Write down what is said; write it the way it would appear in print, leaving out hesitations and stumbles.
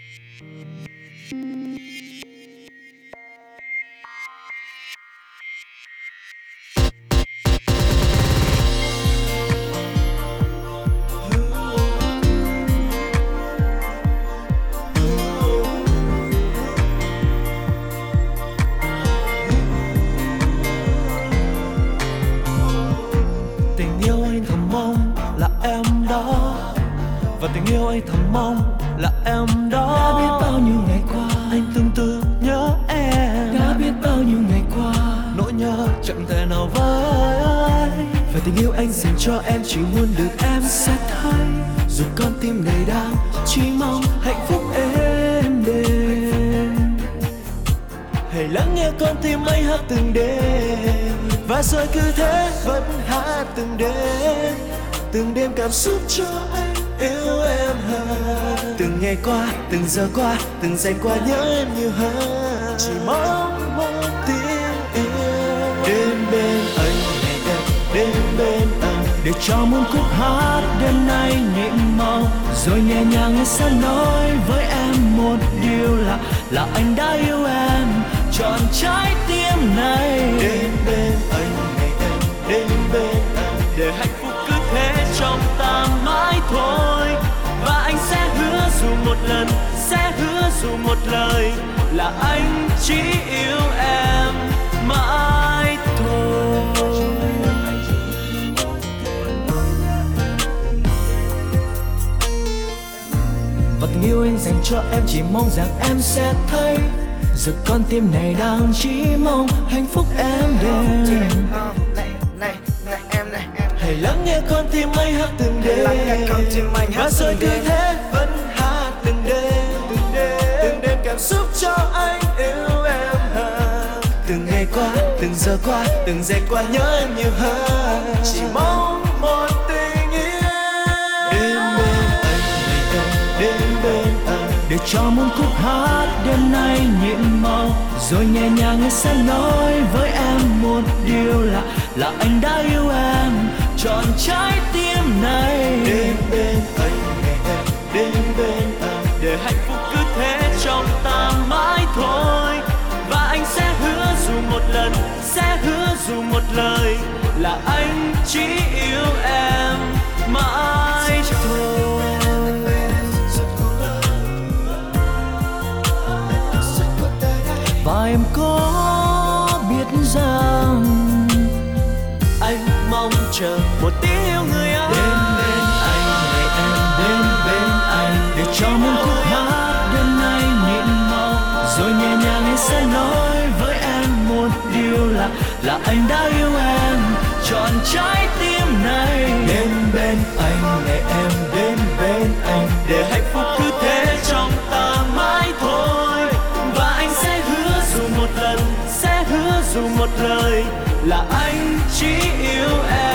Tình yêu anh thầm mong là em đó, và tình yêu anh thầm mong là em đó. Đã biết bao nhiêu ngày qua anh từng tư nhớ em, đã biết bao nhiêu ngày qua nỗi nhớ chẳng thể nào vơi. Và tình yêu anh dành cho em chỉ muốn được em sẽ thấy, dù con tim này đang chỉ mong hạnh phúc êm đềm. Hãy lắng nghe con tim anh hát từng đêm, và rồi cứ thế vẫn hát từng đêm cảm xúc cho anh yêu em hơn. Từng ngày qua, từng giờ qua, từng giây qua nhớ em nhiều hơn. Chỉ mong một tiếng yêu đến bên anh, ngày đêm đến bên anh, để cho muôn khúc hát đêm nay nhịp màu. Rồi nhẹ nhàng anh sẽ nói với em một điều là anh đã yêu em trọn trái tim này. Đến bên anh, ngày đêm đến bên anh, để hạnh phúc cứ thế trong ta mãi thôi. Và anh sẽ hứa dù một lần, sẽ hứa dù một lời, là anh chỉ yêu em mãi thôi. Và tình yêu anh dành cho em chỉ mong rằng em sẽ thấy, giờ con tim này đang chỉ mong hạnh phúc em đến. Hãy lắng nghe con tim anh hát từng đêm, và rồi cứ thế vẫn hát từng đêm cảm xúc cho anh yêu em hơn. Từng ngày qua, từng giờ qua, từng giây qua nhớ em nhiều hơn. Chỉ mong một tình yêu đến bên anh, đến bên anh, để cho muôn khúc hát đêm nay nhiệm màu. Rồi nhẹ nhàng anh sẽ nói với em một điều là anh đã yêu em trọn trái tim này. Đến bên anh, ngày em đến bên anh, để hạnh phúc cứ thế trong ta mãi thôi. Và anh sẽ hứa dù một lần, sẽ hứa dù một lời, là anh chỉ yêu em mãi thôi. Và em có biết rằng anh mong chờ một tiếng yêu người ơi. Đến bên anh, ngày em đến bên anh, để cho muôn khúc hát đêm nay nhịp màu. Rồi nhẹ nhàng anh sẽ nói với em một điều là anh đã yêu em trọn trái tim này. Đến bên anh, ngày em đến bên anh, để hạnh phúc cứ thế trong ta mãi thôi. Và anh sẽ hứa dù một lần, sẽ hứa dù một lời, là anh chỉ yêu em